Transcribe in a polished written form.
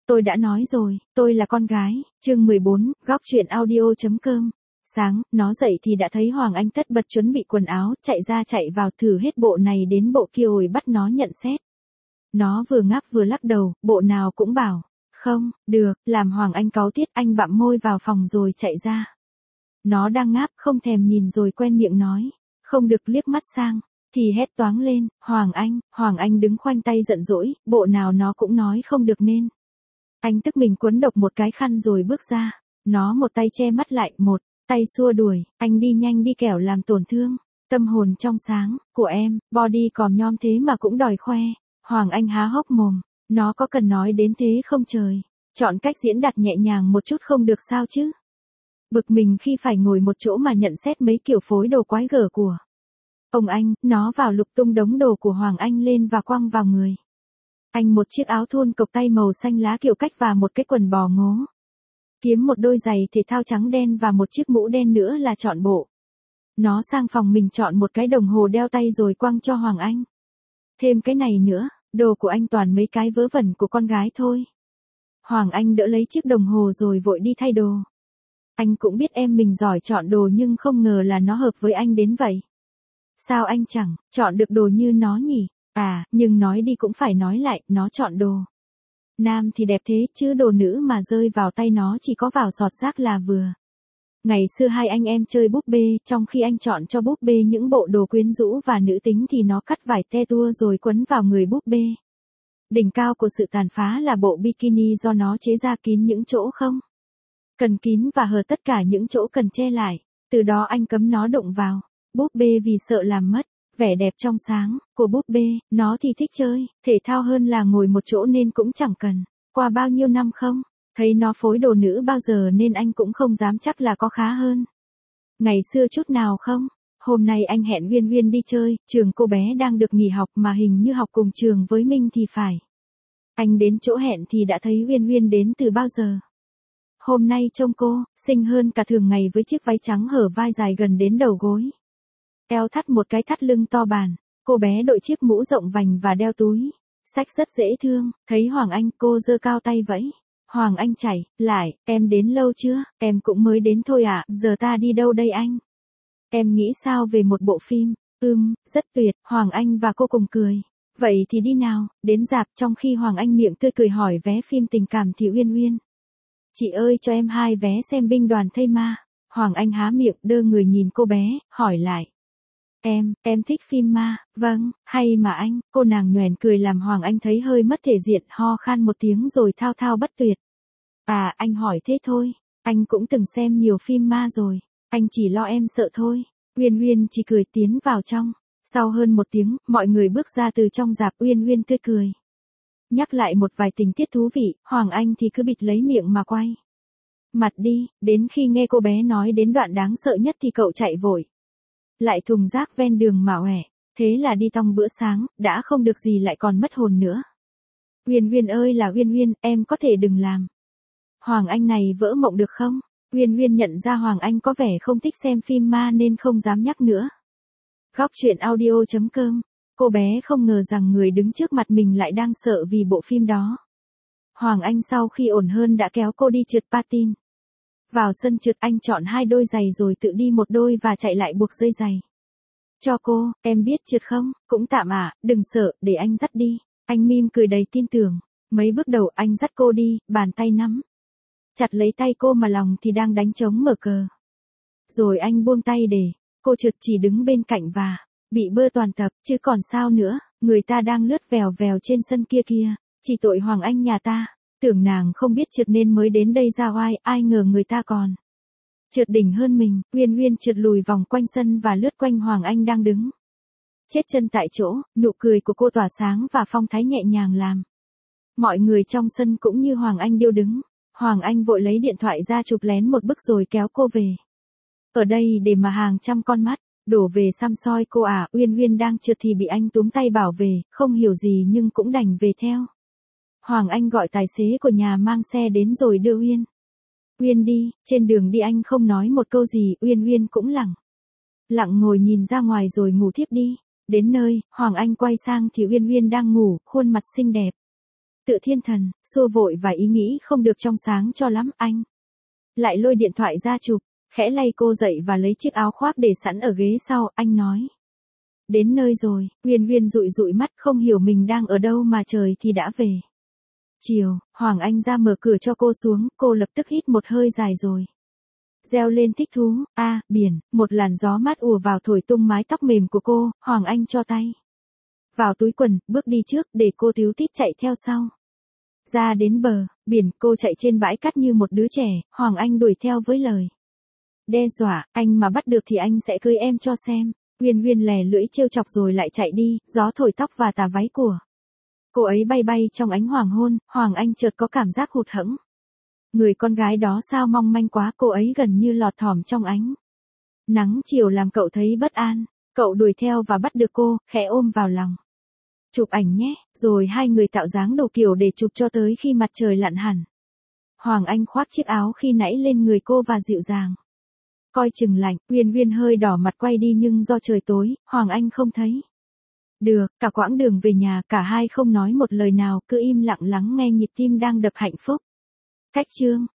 Tôi đã nói rồi, tôi là con gái. Chương 14, góc chuyện audio.com. Sáng, nó dậy thì đã thấy Hoàng Anh tất bật chuẩn bị quần áo, chạy ra chạy vào thử hết bộ này đến bộ kia rồi bắt nó nhận xét. Nó vừa ngáp vừa lắc đầu, bộ nào cũng bảo, không, được, làm Hoàng Anh cáu tiết. Anh bặm môi vào phòng rồi chạy ra. Nó đang ngáp không thèm nhìn rồi quen miệng nói, không được, liếc mắt sang, thì hét toáng lên, Hoàng Anh đứng khoanh tay giận dỗi, bộ nào nó cũng nói không được nên. Anh tức mình quấn độc một cái khăn rồi bước ra, nó một tay che mắt lại, một tay xua đuổi, anh đi nhanh đi kẻo làm tổn thương tâm hồn trong sáng của em. Body còm nhom thế mà cũng đòi khoe. Hoàng Anh há hốc mồm, nó có cần nói đến thế không trời, chọn cách diễn đạt nhẹ nhàng một chút không được sao chứ. Bực mình khi phải ngồi một chỗ mà nhận xét mấy kiểu phối đồ quái gở của ông anh. Nó vào lục tung đống đồ của Hoàng Anh lên và quăng vào người anh một chiếc áo thun cộc tay màu xanh lá kiểu cách và một cái quần bò ngố, kiếm một đôi giày thể thao trắng đen và một chiếc mũ đen nữa là trọn bộ. Nó sang phòng mình chọn một cái đồng hồ đeo tay rồi quăng cho Hoàng Anh. Thêm cái này nữa, đồ của anh toàn mấy cái vớ vẩn của con gái thôi. Hoàng Anh đỡ lấy chiếc đồng hồ rồi vội đi thay đồ. Anh cũng biết em mình giỏi chọn đồ nhưng không ngờ là nó hợp với anh đến vậy. Sao anh chẳng chọn được đồ như nó nhỉ? À, nhưng nói đi cũng phải nói lại, nó chọn đồ nam thì đẹp thế chứ đồ nữ mà rơi vào tay nó chỉ có vào giọt rác là vừa. Ngày xưa hai anh em chơi búp bê, trong khi anh chọn cho búp bê những bộ đồ quyến rũ và nữ tính thì nó cắt vải te tua rồi quấn vào người búp bê. Đỉnh cao của sự tàn phá là bộ bikini do nó chế ra kín những chỗ không cần kín và hở tất cả những chỗ cần che lại. Từ đó anh cấm nó đụng vào búp bê vì sợ làm mất vẻ đẹp trong sáng của búp bê. Nó thì thích chơi thể thao hơn là ngồi một chỗ nên cũng chẳng cần. Qua bao nhiêu năm không thấy nó phối đồ nữ bao giờ nên anh cũng không dám chắc là có khá hơn ngày xưa chút nào không. Hôm nay anh hẹn Uyên Uyên đi chơi, trường cô bé đang được nghỉ học mà hình như học cùng trường với Minh thì phải. Anh đến chỗ hẹn thì đã thấy Uyên Uyên đến từ bao giờ. Hôm nay trông cô xinh hơn cả thường ngày với chiếc váy trắng hở vai dài gần đến đầu gối. Eo thắt một cái thắt lưng to bản, cô bé đội chiếc mũ rộng vành và đeo túi xách rất dễ thương. Thấy Hoàng Anh cô giơ cao tay vẫy. Hoàng Anh chảy lại, em đến lâu chưa? Em cũng mới đến thôi ạ. Giờ ta đi đâu đây anh? Em nghĩ sao về một bộ phim? Rất tuyệt. Hoàng Anh và cô cùng cười. Vậy thì đi nào, đến rạp. Trong khi Hoàng Anh miệng tươi cười hỏi vé phim tình cảm thì Uyên Uyên, chị ơi cho em 2 vé xem binh đoàn thây ma. Hoàng Anh há miệng đơ người nhìn cô bé, hỏi lại. Em thích phim ma. Vâng, hay mà anh. Cô nàng nhoẻn cười làm Hoàng Anh thấy hơi mất thể diện, ho khan một tiếng rồi thao thao bất tuyệt. À, anh hỏi thế thôi. Anh cũng từng xem nhiều phim ma rồi. Anh chỉ lo em sợ thôi. Uyên Uyên chỉ cười tiến vào trong. Sau hơn một tiếng, mọi người bước ra từ trong rạp. Uyên Uyên tươi cười nhắc lại một vài tình tiết thú vị. Hoàng Anh thì cứ bịt lấy miệng mà quay mặt đi. Đến khi nghe cô bé nói đến đoạn đáng sợ nhất thì cậu chạy vội lại thùng rác ven đường mà oẻ. Thế là đi tong bữa sáng, đã không được gì lại còn mất hồn nữa. Uyên Uyên ơi là Uyên Uyên, em có thể đừng làm Hoàng Anh này vỡ mộng được không? Uyên Uyên nhận ra Hoàng Anh có vẻ không thích xem phim ma nên không dám nhắc nữa. Góc chuyện audio.com. Cô bé không ngờ rằng người đứng trước mặt mình lại đang sợ vì bộ phim đó. Hoàng Anh sau khi ổn hơn đã kéo cô đi trượt patin. Vào sân trượt anh chọn 2 đôi giày rồi tự đi một đôi và chạy lại buộc dây giày cho cô. Em biết trượt không? Cũng tạm ạ, đừng sợ, để anh dắt đi. Anh mỉm cười đầy tin tưởng. Mấy bước đầu anh dắt cô đi, bàn tay nắm chặt lấy tay cô mà lòng thì đang đánh trống mở cờ. Rồi anh buông tay để cô trượt chỉ đứng bên cạnh và bị bơ toàn tập, chứ còn sao nữa, người ta đang lướt vèo vèo trên sân kia kia. Chỉ tội Hoàng Anh nhà ta, tưởng nàng không biết trượt nên mới đến đây ra oai, ai ngờ người ta còn trượt đỉnh hơn mình. Uyên Uyên trượt lùi vòng quanh sân và lướt quanh Hoàng Anh đang đứng chết chân tại chỗ. Nụ cười của cô tỏa sáng và phong thái nhẹ nhàng làm mọi người trong sân cũng như Hoàng Anh điêu đứng. Hoàng Anh vội lấy điện thoại ra chụp lén một bức rồi kéo cô về ở đây để mà hàng trăm con mắt đổ về săm soi cô à. Uyên Uyên đang trượt thì bị anh túm tay bảo về, không hiểu gì nhưng cũng đành về theo. Hoàng Anh gọi tài xế của nhà mang xe đến rồi đưa Uyên đi. Trên đường đi anh không nói một câu gì. Uyên Uyên cũng lặng ngồi nhìn ra ngoài rồi ngủ thiếp đi. Đến nơi, Hoàng Anh quay sang thì Uyên Uyên đang ngủ, khuôn mặt xinh đẹp Tự thiên thần, xua vội và ý nghĩ không được trong sáng cho lắm anh. Lại lôi điện thoại ra chụp, khẽ lay cô dậy và lấy chiếc áo khoác để sẵn ở ghế sau, anh nói. Đến nơi rồi, Uyên Uyên dụi dụi mắt không hiểu mình đang ở đâu mà trời thì đã về. Chiều, Hoàng Anh ra mở cửa cho cô xuống, cô lập tức hít một hơi dài rồi. Reo lên thích thú, biển, một làn gió mát ùa vào thổi tung mái tóc mềm của cô, Hoàng Anh cho tay vào túi quần, bước đi trước để cô tíu tít chạy theo sau. Ra đến bờ, biển, cô chạy trên bãi cát như một đứa trẻ, Hoàng Anh đuổi theo với lời đe dọa, anh mà bắt được thì anh sẽ cưới em cho xem. Uyên Uyên lè lưỡi trêu chọc rồi lại chạy đi, gió thổi tóc và tà váy của cô ấy bay bay trong ánh hoàng hôn, Hoàng Anh chợt có cảm giác hụt hẫng. Người con gái đó sao mong manh quá, cô ấy gần như lọt thỏm trong ánh nắng chiều làm cậu thấy bất an. Cậu đuổi theo và bắt được cô, khẽ ôm vào lòng. Chụp ảnh nhé, rồi hai người tạo dáng đủ kiểu để chụp cho tới khi mặt trời lặn hẳn. Hoàng Anh khoác chiếc áo khi nãy lên người cô và dịu dàng. Coi chừng lạnh, Uyên Uyên hơi đỏ mặt quay đi nhưng do trời tối, Hoàng Anh không thấy. Được, cả quãng đường về nhà cả hai không nói một lời nào, cứ im lặng lắng nghe nhịp tim đang đập hạnh phúc. Cách chương